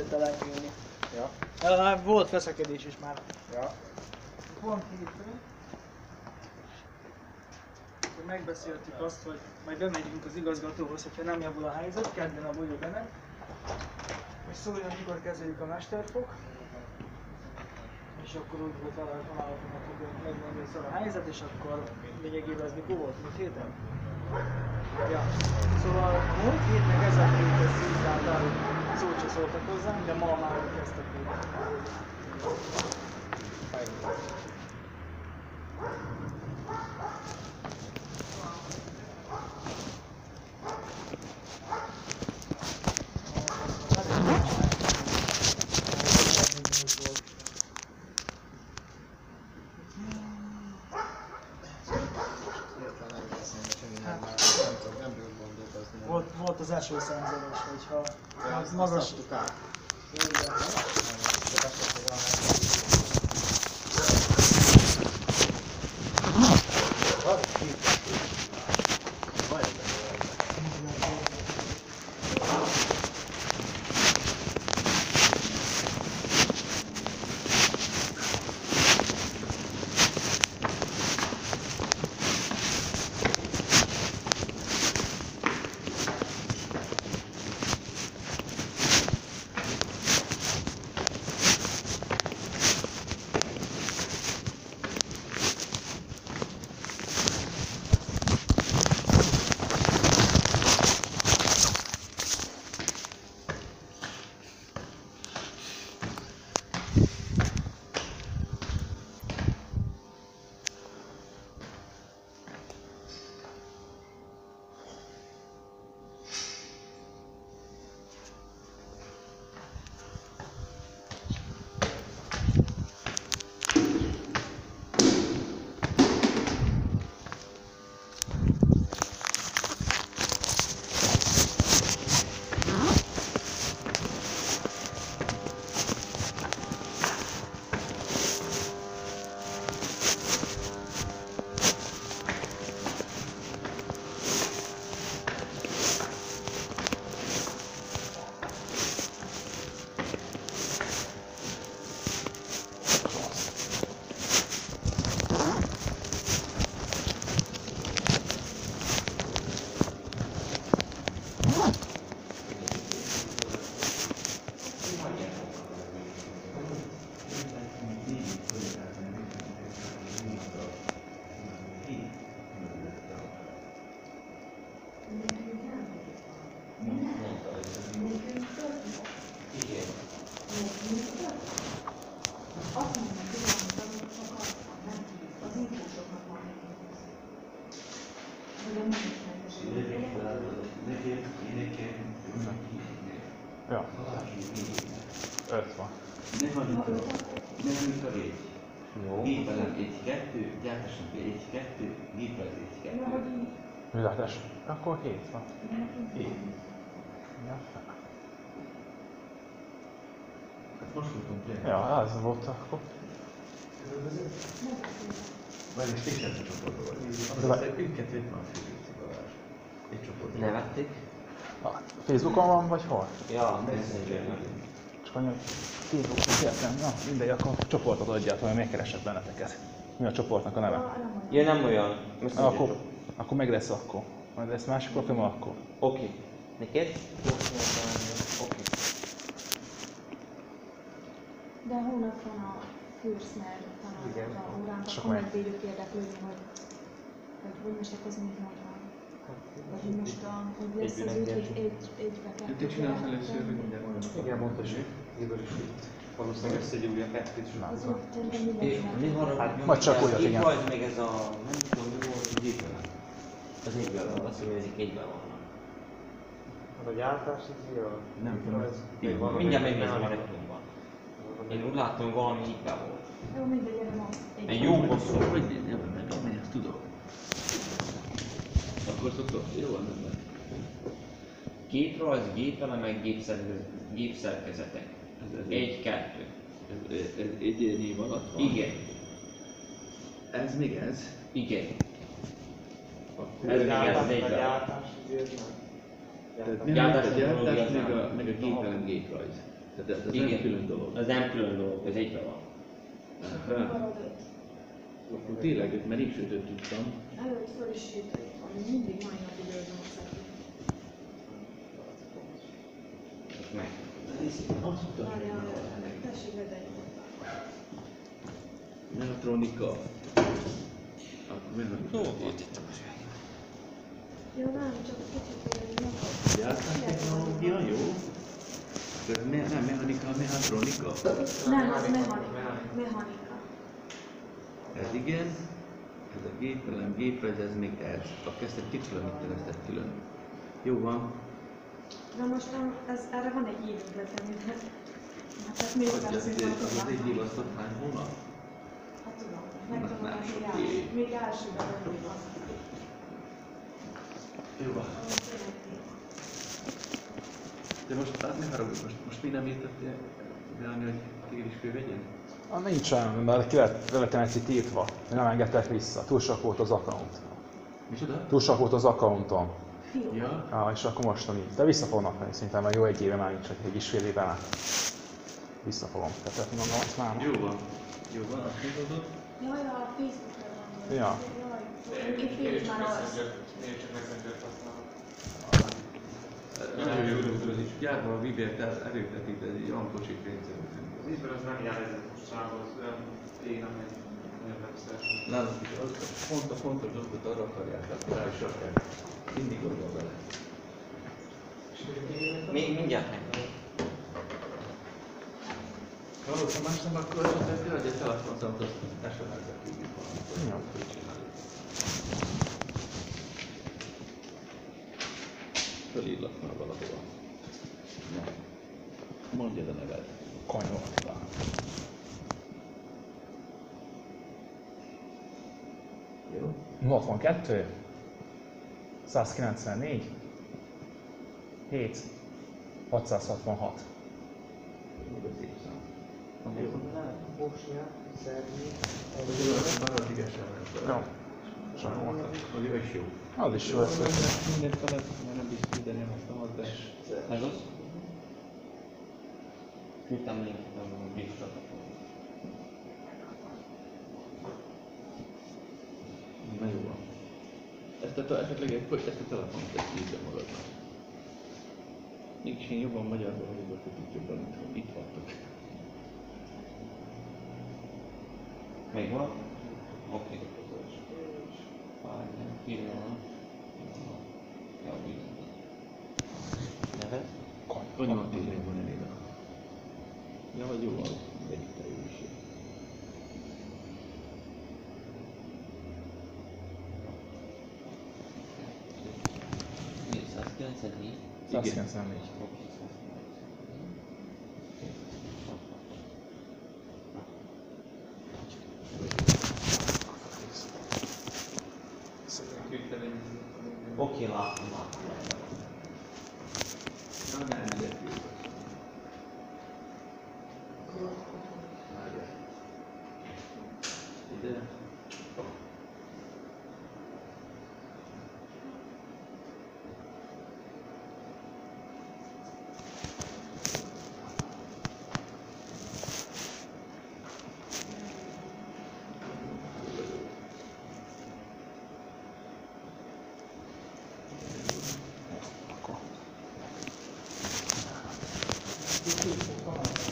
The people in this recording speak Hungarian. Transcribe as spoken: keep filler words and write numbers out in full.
kezdett el enyhülni. Ja. Uh, volt veszekedés is már. Ja. Van hétfő. Megbeszéltük azt, hogy majd bemegyünk az igazgatóhoz, hogyha nem javul a helyzet, kedden a bolyó benne. És szóljon, mikor kezeljük a mesterfok. És akkor úgy volt találkozni, hogy megmondani szól a helyzet, és akkor lényegében ez mikor volt? Múlt héten? Ja. Szóval múlt hét meg ezen hét ez szintán szót se szóltak hozzánk, de ma már kezdtek még. Volt, volt az esőszennyezés, hogyha az magas... Ja. öt van. Jó. Gépelem egy kettő, gyártáson egy kettő, gépelem egy kettő. Világos. Akkor hét van. hét. Ja. Most voltunk le. Ja, az volt akkor. Vagy is később a csoportban vagy. Aztán őket itt van a főzőcigalás. Egy csoportban. Levették? A Facebookon van, vagy hol? Ja, Messengerben. Csak annyi, hogy Facebookon értem, na mindegy, akkor csoportot adjátok, hogy megkeresek benneteket. Mi a csoportnak a neve? Ja, nem olyan. Ah, akkor, akkor meg lesz akkor. Majd lesz másik profilm akkor. Oké. Okay. Neked? Oké. De hónap van a Fürszner tanulata óránk, akkor megbírjuk érdeklődni, hogy, hogy, hogy most akkor ez mit mondva. Vagy hogy most a, hogy lesz az úgy, hogy egy, egybe kell. Te csinálsz először, hogy minden olyan. Igen, mondta is. Igor is így. Valószínűleg összegyúrja a kettőt is. Az úgy szerintem mindenkinek. Mi harap? Majd csak olyat, igen. Itt még ez a, nem tudom, mi volt, hogy egyben. Az egyben van, azt mondja, hogy ezek egyben vannak. A gyártás így jó. Nem tudom. Mindjárt megnézem a rektumban. Én úgy láttam, hogy valami egyben volt. Jó, mindegy, erre van. Egy jó hosszú. Hogy nem, nem, nem, nem, tudok. Akkor szokott, jó van, nem lehet. Géprajz, gépelemek, gépszerkezetek. Egy, kettő. Ez, ez egy név alatt van? Igen. Ez még ez? Igen. Ez még ez egy gyártás, Tehát nem a gyártás, meg a, meg a gépelem géprajz. Tehát ez Igen. nem külön dolog. Az nem külön dolog, ez egyben van. Hát, akkor tényleg, mert én sütőt tudtam. Előtt föl is sétáljuk, ami mindig mai napig őrzöm a szekét. Ez meg. Azt tudtam, Várjál, tessék vedeni. Mechatronika. Akkor mechatronika. Ó, ott itt a mazság. Ja nem, csak kicsit olyan nyomod. Gyártástechnológia, jó? De ez me- nem mechanika, mechatronika. Nem, az mechanika. Mechanika. Ez igen. Ez a gépelem, géprajz, ez még ez. Akkor ezt egy kicsilamíteneztet külön. Jó van. De most nem, ez, erre van egy évünk letenni. Hát ez még Hogy nem az, szép az, az egy év azt ott hány hónap? Hát tudom, Hát megtanulom, nem még sok első, év. még elsőben nem év az. Jó van. De most, hát ne haragudj, most, most mi nem írtad beállni, hogy téged is fölvegyen? Ah, nincs olyan, mert ki lett veletem egy tiltva. Nem engedtek vissza. Túl sok volt az account. Micsoda? Túl sok volt az accountom. Fiú. Ja. Ah, és akkor most nincs. De vissza fognak venni, szerintem már jó egy éve már nincs, vagy egy is fél éve már. Vissza fogom tetetni magam, azt már. Jó van. Jó van, azt mondod? Jaj, a Facebookra van. Ja. Jaj, itt félig már az. Nagyon jó dolog, is gyárban a Vibert erőtetít, ez egy olyan kocsik rendszer. Az Uber az nem jár ez mostanában, az olyan én, amely olyan webszer. Nálunk is az, az pont a fontos dolgot arra akarják, akkor rá is rakják. Mindig gondol vele. Még mindjárt meg. Hallott, ha más nem, akkor esetleg tényleg egy telefonszámot, azt es em es-re küldjük valamikor. Ja. Hogy csináljuk. Fölírlak már valahova. Na, mondjad a neved. Kanyolta. Jó? nyolcvankettő, százkilencvennégy, hét, hatszázhatvanhat. Jó, ez évszám. Bosnyák, Szerbia, Marad igazság. Jó. Sajnálom. Az jó is jó. Az is jó lesz. Mindent felett, mert nem biztos minden nem azt a de... Ez az? Küldtem linket a biztosat. Na jó van. Ezt a, esetleg egy, ezt a telefont ezt írja magadnak. Mégis én jobban magyarban vagyok, hogy itt jobban, mint itt vagytok. Még van? Oké. Várj, nem pillanat. Ja, minden. Neved? Kanyolati van elébe. Ja, vagy jó, az egyik te jó is. százkilencvennégy. százkilencvennégy. Oké, Oké, látom, látom. Na, nem, nem, nem. Ide. Akkor.